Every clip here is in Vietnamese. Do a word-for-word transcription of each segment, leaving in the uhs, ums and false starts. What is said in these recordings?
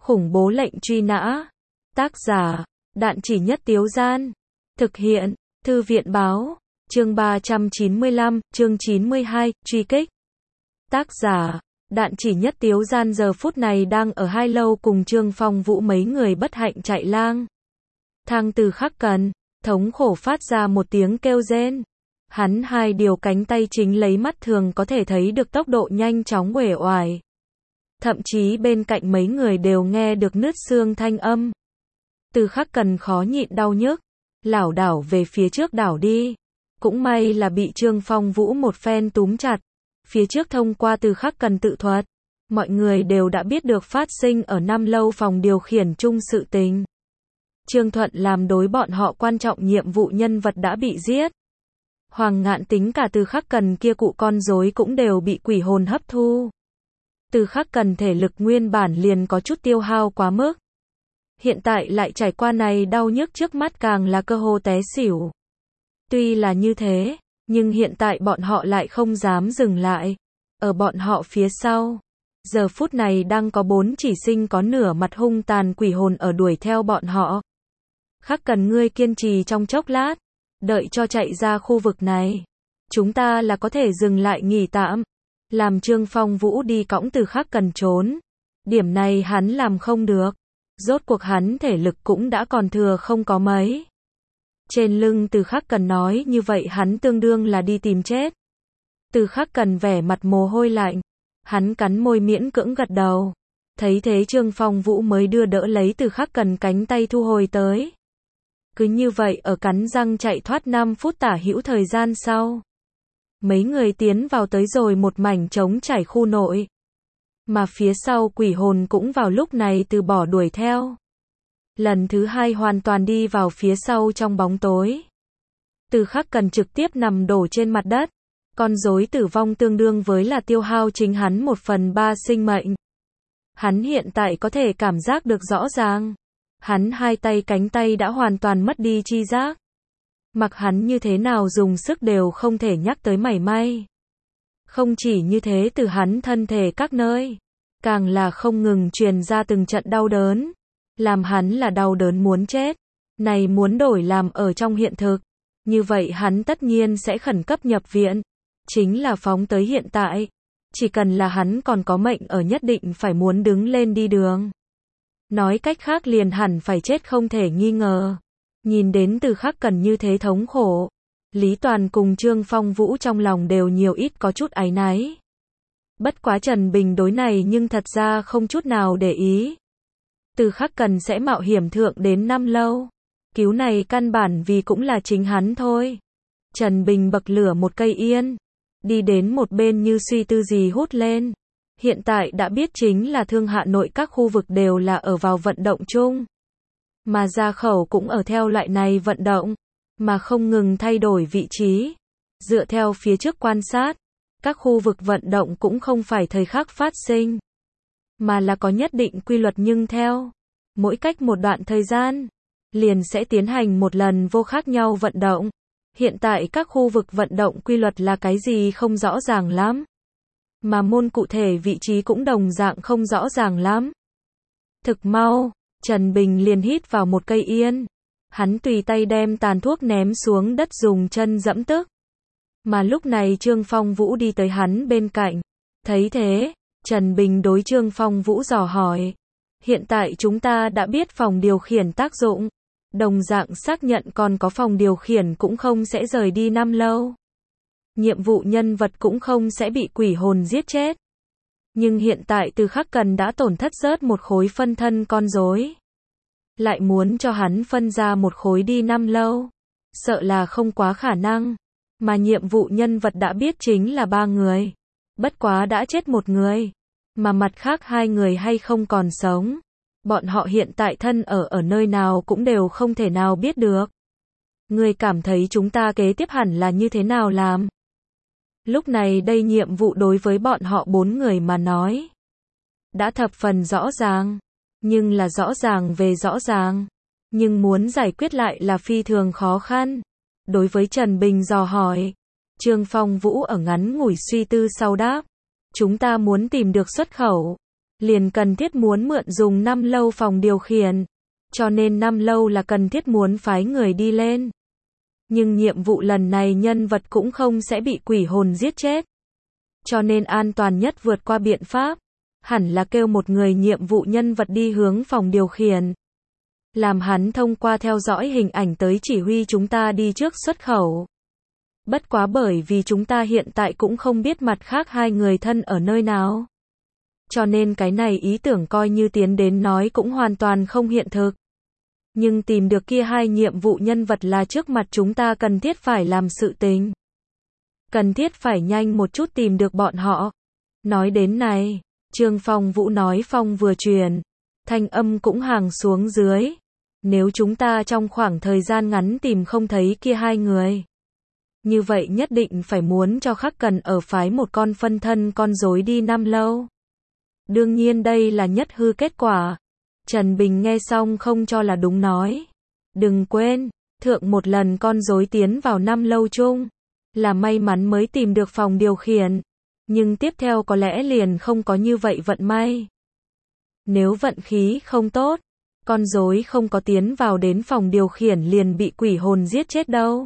Khủng bố lệnh truy nã. Tác giả, Đạn Chỉ Nhất Tiếu Gian. Thực hiện, Thư viện Báo. Chương ba trăm chín mươi lăm, chương chín mươi hai, truy kích. Tác giả, Đạn Chỉ Nhất Tiếu Gian giờ phút này đang ở hai lâu cùng Trương Phong Vũ mấy người bất hạnh chạy lang thang Từ Khắc Cần, thống khổ phát ra một tiếng kêu rên. Hắn hai điều cánh tay chính lấy mắt thường có thể thấy được tốc độ nhanh chóng uể oải. Thậm chí bên cạnh mấy người đều nghe được nứt xương thanh âm. Từ Khắc Cần khó nhịn đau nhức, lảo đảo về phía trước đảo đi. Cũng may là bị Trương Phong Vũ một phen túm chặt. Phía trước thông qua Từ Khắc Cần tự thuật, mọi người đều đã biết được phát sinh ở năm lâu phòng điều khiển chung sự tình. Trương Thuận làm đối bọn họ quan trọng nhiệm vụ nhân vật đã bị giết. Hoàng Ngạn tính cả Từ Khắc Cần kia cụ con rối cũng đều bị quỷ hồn hấp thu. Từ Khắc Cần thể lực nguyên bản liền có chút tiêu hao quá mức. Hiện tại lại trải qua này đau nhức trước mắt càng là cơ hồ té xỉu. Tuy là như thế, nhưng hiện tại bọn họ lại không dám dừng lại. Ở bọn họ phía sau, giờ phút này đang có bốn chỉ sinh có nửa mặt hung tàn quỷ hồn ở đuổi theo bọn họ. Khắc Cần ngươi kiên trì trong chốc lát, đợi cho chạy ra khu vực này. Chúng ta là có thể dừng lại nghỉ tạm. Làm Trương Phong Vũ đi cõng Từ Khắc Cần trốn. Điểm này hắn làm không được. Rốt cuộc hắn thể lực cũng đã còn thừa không có mấy. Trên lưng Từ Khắc Cần nói như vậy hắn tương đương là đi tìm chết. Từ Khắc Cần vẻ mặt mồ hôi lạnh. Hắn cắn môi miễn cưỡng gật đầu. Thấy thế Trương Phong Vũ mới đưa đỡ lấy Từ Khắc Cần cánh tay thu hồi tới. Cứ như vậy ở cắn răng chạy thoát năm phút tả hữu thời gian sau. Mấy người tiến vào tới rồi một mảnh trống trải khu nội. Mà phía sau quỷ hồn cũng vào lúc này từ bỏ đuổi theo. Lần thứ hai hoàn toàn đi vào phía sau trong bóng tối. Từ Khắc Cần trực tiếp nằm đổ trên mặt đất. Con rối tử vong tương đương với là tiêu hao chính hắn một phần ba sinh mệnh. Hắn hiện tại có thể cảm giác được rõ ràng. Hắn hai tay cánh tay đã hoàn toàn mất đi chi giác. Mặc hắn như thế nào dùng sức đều không thể nhắc tới mảy may. Không chỉ như thế từ hắn thân thể các nơi, càng là không ngừng truyền ra từng trận đau đớn. Làm hắn là đau đớn muốn chết. Này muốn đổi làm ở trong hiện thực. Như vậy hắn tất nhiên sẽ khẩn cấp nhập viện. Chính là phóng tới hiện tại. Chỉ cần là hắn còn có mệnh ở nhất định phải muốn đứng lên đi đường. Nói cách khác liền hẳn phải chết không thể nghi ngờ. Nhìn đến Từ Khắc Cần như thế thống khổ. Lý Toàn cùng Trương Phong Vũ trong lòng đều nhiều ít có chút áy náy. Bất quá Trần Bình đối này nhưng thật ra không chút nào để ý. Từ Khắc Cần sẽ mạo hiểm thượng đến năm lâu. Cứu này căn bản vì cũng là chính hắn thôi. Trần Bình bậc lửa một cây yên. Đi đến một bên như suy tư gì hút lên. Hiện tại đã biết chính là Thương Hạ nội các khu vực đều là ở vào vận động chung. Mà ra khẩu cũng ở theo loại này vận động. Mà không ngừng thay đổi vị trí. Dựa theo phía trước quan sát. Các khu vực vận động cũng không phải thời khắc phát sinh. Mà là có nhất định quy luật nhưng theo. Mỗi cách một đoạn thời gian. Liền sẽ tiến hành một lần vô khác nhau vận động. Hiện tại các khu vực vận động quy luật là cái gì không rõ ràng lắm. Mà môn cụ thể vị trí cũng đồng dạng không rõ ràng lắm. Thực mau, Trần Bình liền hít vào một cây yên. Hắn tùy tay đem tàn thuốc ném xuống đất dùng chân dẫm tức. Mà lúc này Trương Phong Vũ đi tới hắn bên cạnh. Thấy thế, Trần Bình đối Trương Phong Vũ dò hỏi. Hiện tại chúng ta đã biết phòng điều khiển tác dụng. Đồng dạng xác nhận còn có phòng điều khiển cũng không sẽ rời đi năm lâu. Nhiệm vụ nhân vật cũng không sẽ bị quỷ hồn giết chết. Nhưng hiện tại Từ Khắc Cần đã tổn thất rớt một khối phân thân con rối. Lại muốn cho hắn phân ra một khối đi năm lâu. Sợ là không quá khả năng. Mà nhiệm vụ nhân vật đã biết chính là ba người. Bất quá đã chết một người. Mà mặt khác hai người hay không còn sống. Bọn họ hiện tại thân ở ở nơi nào cũng đều không thể nào biết được. Người cảm thấy chúng ta kế tiếp hẳn là như thế nào làm? Lúc này đây nhiệm vụ đối với bọn họ bốn người mà nói. Đã thập phần rõ ràng. Nhưng là rõ ràng về rõ ràng. Nhưng muốn giải quyết lại là phi thường khó khăn. Đối với Trần Bình dò hỏi. Trương Phong Vũ ở ngắn ngủi suy tư sau đáp. Chúng ta muốn tìm được xuất khẩu. liền cần thiết muốn mượn dùng năm lâu phòng điều khiển. Cho nên năm lâu là cần thiết muốn phái người đi lên. Nhưng nhiệm vụ lần này nhân vật cũng không sẽ bị quỷ hồn giết chết. Cho nên an toàn nhất vượt qua biện pháp, hẳn là kêu một người nhiệm vụ nhân vật đi hướng phòng điều khiển. Làm hắn thông qua theo dõi hình ảnh tới chỉ huy chúng ta đi trước xuất khẩu. Bất quá bởi vì chúng ta hiện tại cũng không biết mặt khác hai người thân ở nơi nào. Cho nên cái này ý tưởng coi như tiến đến nói cũng hoàn toàn không hiện thực. Nhưng tìm được kia hai nhiệm vụ nhân vật là trước mặt chúng ta cần thiết phải làm sự tình. Cần thiết phải nhanh một chút tìm được bọn họ. Nói đến này, Trương Phong Vũ nói phong vừa truyền, thanh âm cũng hàng xuống dưới. Nếu chúng ta trong khoảng thời gian ngắn tìm không thấy kia hai người, như vậy nhất định phải muốn cho Khắc Cần ở phái một con phân thân con rối đi năm lâu. Đương nhiên đây là nhất hư kết quả. Trần Bình nghe xong không cho là đúng nói. Đừng quên, thượng một lần con rối tiến vào năm lâu chung, là may mắn mới tìm được phòng điều khiển. Nhưng tiếp theo có lẽ liền không có như vậy vận may. Nếu vận khí không tốt, con rối không có tiến vào đến phòng điều khiển liền bị quỷ hồn giết chết đâu.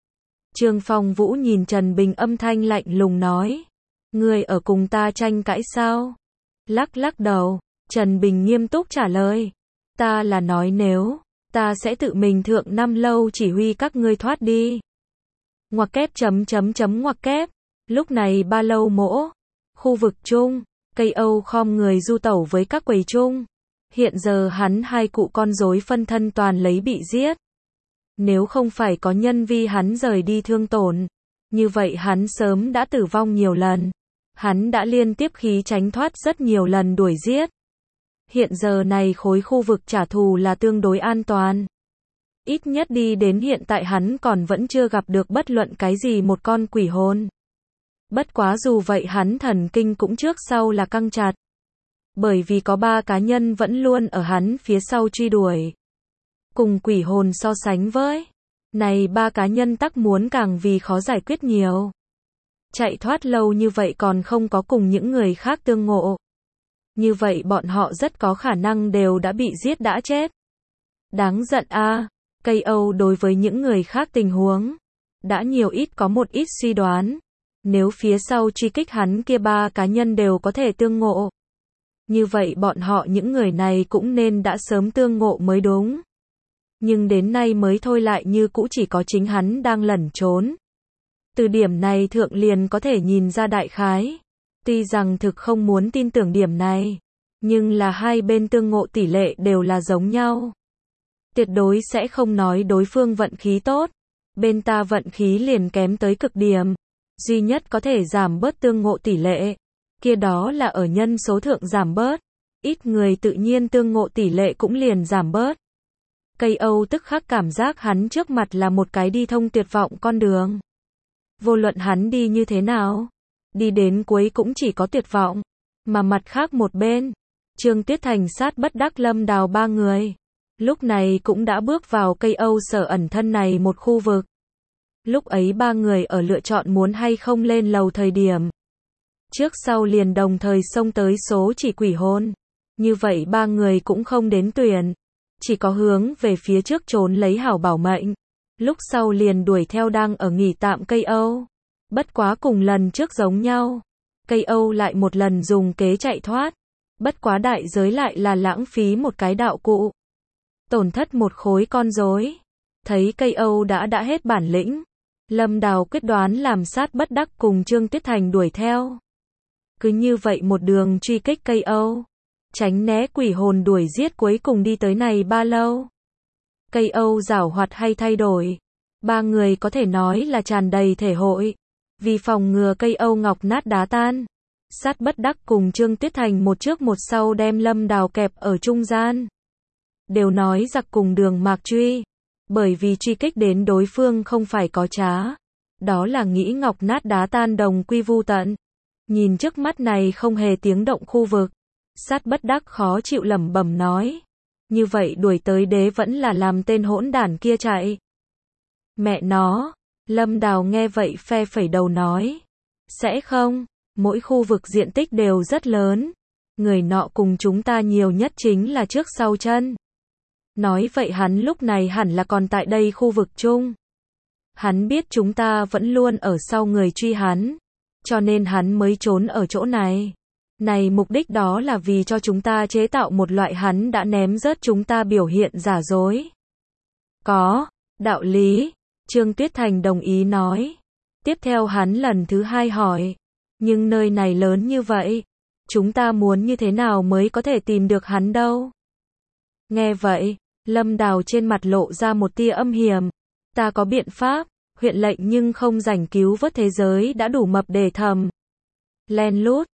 Trương Phong Vũ nhìn Trần Bình âm thanh lạnh lùng nói. Ngươi ở cùng ta tranh cãi sao? Lắc lắc đầu, Trần Bình nghiêm túc trả lời. Ta là nói nếu, ta sẽ tự mình thượng năm lâu chỉ huy các ngươi thoát đi. Ngoặc kép chấm chấm chấm ngoặc kép. Lúc này ba lâu mỗ, khu vực chung, cây Âu khom người du tẩu với các quầy chung. Hiện giờ hắn hai cụ con rối phân thân toàn lấy bị giết. Nếu không phải có nhân vi hắn rời đi thương tổn, như vậy hắn sớm đã tử vong nhiều lần. Hắn đã liên tiếp khí tránh thoát rất nhiều lần đuổi giết. Hiện giờ này khối khu vực trả thù là tương đối an toàn. Ít nhất đi đến hiện tại hắn còn vẫn chưa gặp được bất luận cái gì một con quỷ hồn. Bất quá dù vậy hắn thần kinh cũng trước sau là căng chặt. Bởi vì có ba cá nhân vẫn luôn ở hắn phía sau truy đuổi. Cùng quỷ hồn so sánh với, này ba cá nhân tắc muốn càng vì khó giải quyết nhiều. Chạy thoát lâu như vậy còn không có cùng những người khác tương ngộ. Như vậy bọn họ rất có khả năng đều đã bị giết đã chết. Đáng giận a, à, cây Âu đối với những người khác tình huống, đã nhiều ít có một ít suy đoán. Nếu phía sau truy kích hắn kia ba cá nhân đều có thể tương ngộ, như vậy bọn họ những người này cũng nên đã sớm tương ngộ mới đúng. Nhưng đến nay mới thôi lại như cũ chỉ có chính hắn đang lẩn trốn. Từ điểm này thượng liền có thể nhìn ra đại khái. Tuy rằng thực không muốn tin tưởng điểm này, nhưng là hai bên tương ngộ tỷ lệ đều là giống nhau. Tuyệt đối sẽ không nói đối phương vận khí tốt, bên ta vận khí liền kém tới cực điểm. Duy nhất có thể giảm bớt tương ngộ tỷ lệ, kia đó là ở nhân số thượng giảm bớt. Ít người tự nhiên tương ngộ tỷ lệ cũng liền giảm bớt. Cây Âu tức khắc cảm giác hắn trước mặt là một cái đi thông tuyệt vọng con đường. Vô luận hắn đi như thế nào, đi đến cuối cũng chỉ có tuyệt vọng. Mà mặt khác một bên, Trương Tuyết Thành sát bất đắc Lâm Đào ba người, lúc này cũng đã bước vào cây Âu sở ẩn thân này một khu vực. Lúc ấy ba người ở lựa chọn muốn hay không lên lầu thời điểm, trước sau liền đồng thời xông tới số chỉ quỷ hồn. Như vậy ba người cũng không đến tuyển, chỉ có hướng về phía trước trốn lấy hảo bảo mệnh. Lúc sau liền đuổi theo đang ở nghỉ tạm cây Âu. Bất quá cùng lần trước giống nhau, cây Âu lại một lần dùng kế chạy thoát. Bất quá đại giới lại là lãng phí một cái đạo cụ, tổn thất một khối con rối. Thấy cây Âu đã đã hết bản lĩnh, Lâm Đào quyết đoán làm sát bất đắc cùng Trương Tuyết Thành đuổi theo. Cứ như vậy một đường truy kích cây Âu, tránh né quỷ hồn đuổi giết, cuối cùng đi tới này ba lâu. Cây Âu giảo hoạt hay thay đổi, ba người có thể nói là tràn đầy thể hội. Vì phòng ngừa cây Âu ngọc nát đá tan, sát bất đắc cùng Trương Tuyết Thành một trước một sau đem Lâm Đào kẹp ở trung gian. Đều nói giặc cùng đường mạc truy, bởi vì truy kích đến đối phương không phải có trá, đó là nghĩ ngọc nát đá tan đồng quy vu tận. Nhìn trước mắt này không hề tiếng động khu vực, sát bất đắc khó chịu lẩm bẩm nói. Như vậy đuổi tới đế vẫn là làm tên hỗn đản kia chạy. Mẹ nó, Lâm Đào nghe vậy phe phẩy đầu nói. Sẽ không, mỗi khu vực diện tích đều rất lớn. Người nọ cùng chúng ta nhiều nhất chính là trước sau chân. Nói vậy hắn lúc này hẳn là còn tại đây khu vực chung. Hắn biết chúng ta vẫn luôn ở sau người truy hắn, cho nên hắn mới trốn ở chỗ này. Này mục đích đó là vì cho chúng ta chế tạo một loại hắn đã ném rớt chúng ta biểu hiện giả dối. Có, đạo lý, Trương Tuyết Thành đồng ý nói. Tiếp theo hắn lần thứ hai hỏi, nhưng nơi này lớn như vậy, chúng ta muốn như thế nào mới có thể tìm được hắn đâu? Nghe vậy, Lâm Đào trên mặt lộ ra một tia âm hiểm. Ta có biện pháp, huyện lệnh nhưng không rảnh cứu vớt thế giới đã đủ mập để thầm. Len lút,